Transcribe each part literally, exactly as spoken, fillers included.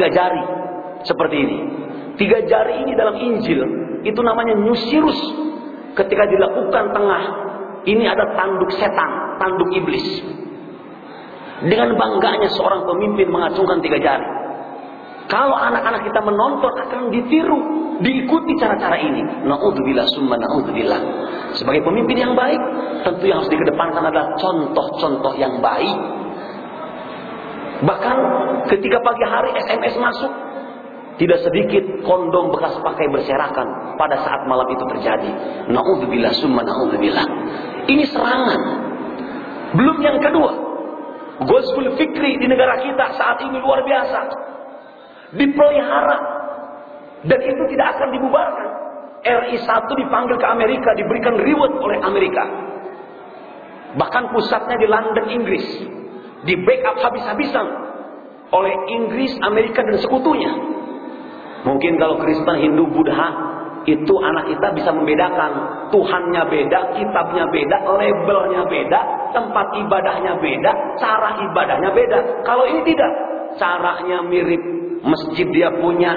tiga jari seperti ini. Tiga jari ini dalam Injil itu namanya Nusirus. Ketika dilakukan tengah, ini ada tanduk setan, tanduk iblis. Dengan bangganya seorang pemimpin mengacungkan tiga jari. Kalau anak-anak kita menonton akan ditiru, diikuti cara-cara ini. Na'udzubillah summa na'udzubillah. Sebagai pemimpin yang baik, tentu yang harus dikedepankan adalah contoh-contoh yang baik. Bahkan ketika pagi hari S M S masuk, tidak sedikit kondom bekas pakai berserakan pada saat malam itu terjadi. Na'udzubillah summa na'udzubillah. Ini serangan. Belum yang kedua, Ghazwul Fikri di negara kita saat ini luar biasa. Dipelihara dan itu tidak akan dibubarkan. R I satu dipanggil ke Amerika, diberikan reward oleh Amerika. Bahkan pusatnya di London, Inggris. Di backup habis-habisan oleh Inggris, Amerika dan sekutunya. Mungkin kalau Kristen, Hindu, Buddha itu anak kita bisa membedakan. Tuhannya beda, kitabnya beda, labelnya beda, tempat ibadahnya beda, cara ibadahnya beda. Kalau ini tidak, caranya mirip. Masjid dia punya,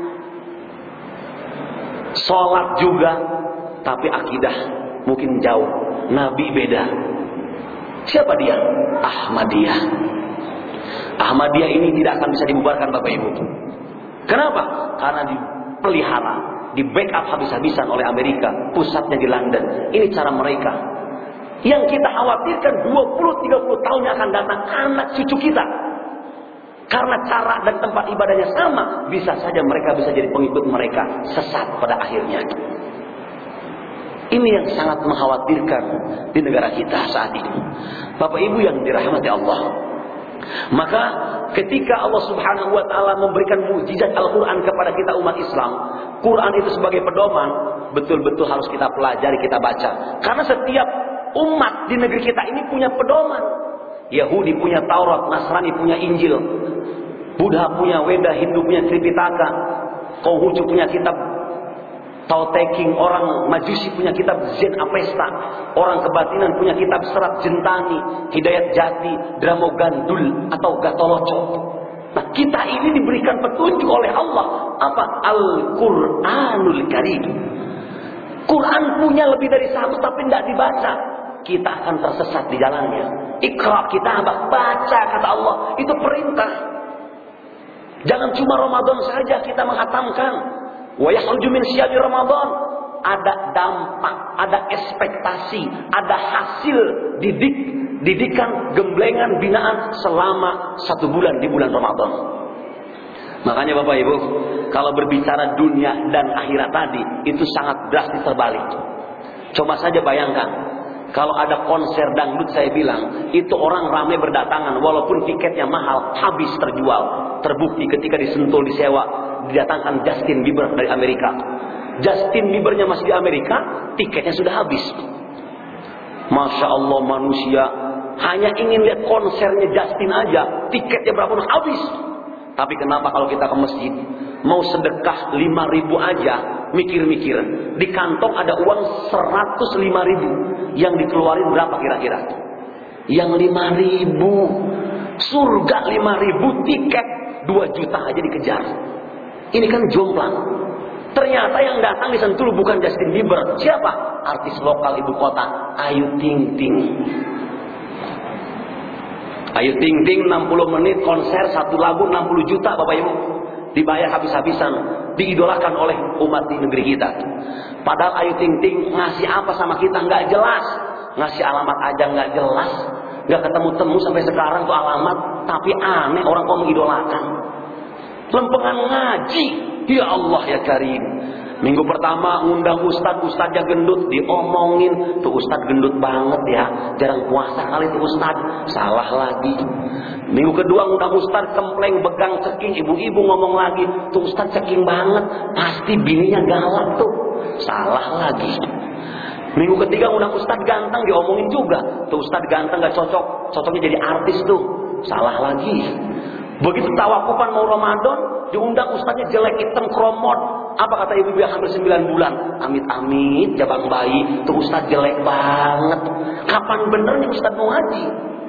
sholat juga, tapi akidah mungkin jauh. Nabi beda. Siapa dia? Ahmadiyah. Ahmadiyah ini tidak akan bisa dibubarkan Bapak Ibu. Kenapa? Karena dipelihara, di backup habis-habisan oleh Amerika, pusatnya di London. Ini cara mereka. Yang kita khawatirkan dua puluh tiga puluh tahun yang akan datang, anak cucu kita. Karena cara dan tempat ibadahnya sama, bisa saja mereka bisa jadi pengikut mereka, sesat pada akhirnya. Ini yang sangat mengkhawatirkan di negara kita saat ini. Bapak Ibu yang dirahmati Allah. Maka ketika Allah Subhanahu wa taala memberikan mukjizat Al-Qur'an kepada kita umat Islam, Quran itu sebagai pedoman, betul-betul harus kita pelajari, kita baca. Karena setiap umat di negeri kita ini punya pedoman. Yahudi punya Taurat, Nasrani punya Injil, Buddha punya Weda, Hindu punya Tripitaka, Konghucu punya kitab Tao Te Ching, orang Majusi punya kitab Zen Avesta, orang kebatinan punya kitab Serat Jentani, Hidayat Jati, Dramo Gandul atau Gatoloco. Nah, kita ini diberikan petunjuk oleh Allah. Apa? Al-Quranul Karim. Quran punya lebih dari satu tapi tidak dibaca. Kita akan tersesat di jalannya. Iqra kitabak, baca kata Allah. Itu perintah. Jangan cuma Ramadan saja kita menghatamkan. Wa yakhruju min syahri Ramadan. Ada dampak, ada ekspektasi, ada hasil didik, didikan, gemblengan, binaan selama satu bulan di bulan Ramadan. Makanya Bapak Ibu, kalau berbicara dunia dan akhirat tadi, itu sangat drastis terbalik. Coba saja bayangkan. Kalau ada konser dangdut, saya bilang itu orang ramai berdatangan, walaupun tiketnya mahal, habis terjual. Terbukti ketika disentul, disewa, didatangkan Justin Bieber dari Amerika. Justin Biebernya masih di Amerika, tiketnya sudah habis. Masya Allah, manusia hanya ingin lihat konsernya Justin aja, tiketnya berapa pun habis. Tapi kenapa kalau kita ke masjid, mau sedekah lima ribu aja, mikir-mikir, di kantong ada uang seratus lima ribu, yang dikeluarin berapa kira-kira? Yang lima ribu, surga lima ribu, tiket dua juta aja dikejar. Ini kan jomplang. Ternyata yang datang di Sentul bukan Justin Bieber. Siapa? Artis lokal ibu kota, Ayu Ting Ting. Ayu Ting Ting enam puluh menit konser, satu lagu enam puluh juta Bapak Ibu. Dibayar habis-habisan, diidolakan oleh umat di negeri kita. Padahal Ayu Ting Ting ngasih apa sama kita nggak jelas. Ngasih alamat aja nggak jelas. Nggak ketemu-temu sampai sekarang tuh alamat. Tapi aneh orang kok mengidolakan. Lempengan ngaji. Ya Allah ya Karim. Minggu pertama ngundang ustad, ustadnya gendut, diomongin. Tuh ustad gendut banget ya, jarang puasa kali tuh ustad. Salah lagi. Minggu kedua ngundang ustad, kempleng, begang, ceking. Ibu-ibu ngomong lagi, tuh ustad ceking banget, pasti bininya galak tuh. Salah lagi. Minggu ketiga ngundang ustad ganteng, diomongin juga. Tuh ustad ganteng gak cocok, cocoknya jadi artis tuh. Salah lagi. Begitu tawakupan mau Ramadan, diundang ustadznya jelek, hitam, kromot. Apa kata ibu-ibu yang hamil sembilan bulan? Amit-amit, jabang bayi. Tuh ustadz jelek banget. Kapan bener nih ustadz mau ngaji?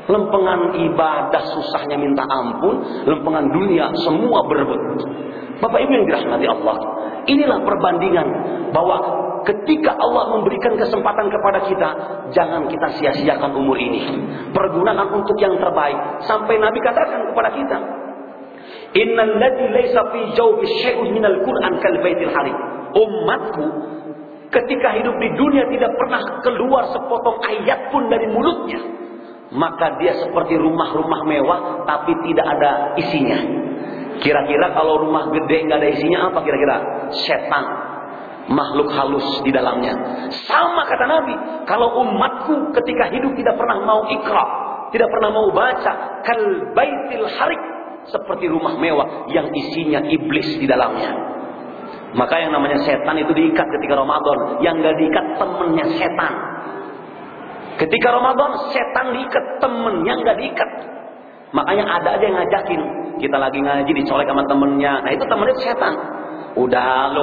Lempengan ibadah susahnya minta ampun, lempengan dunia semua berebut. Bapak Ibu yang dirahmati Allah, inilah perbandingan bahwa ketika Allah memberikan kesempatan kepada kita, jangan kita sia-siakan umur ini. Pergunakan untuk yang terbaik. Sampai Nabi katakan kepada kita, innal ladzi laisa fi jawfi syai'un minal Qur'an kal baitil harim. Umatku ketika hidup di dunia tidak pernah keluar sepotong ayat pun dari mulutnya, maka dia seperti rumah-rumah mewah tapi tidak ada isinya. Kira-kira kalau rumah gede nggak ada isinya apa kira-kira? Setan, makhluk halus di dalamnya. Sama kata Nabi, kalau umatku ketika hidup tidak pernah mau ikra, tidak pernah mau baca, kal baitil harik, seperti rumah mewah yang isinya iblis di dalamnya. Maka yang namanya setan itu diikat ketika Ramadan, yang nggak diikat temennya setan. Ketika Ramadan setan diikat, temennya nggak diikat. Makanya ada aja yang ngajakin, kita lagi ngaji dicolek sama temennya, nah itu temennya setan. Udah lo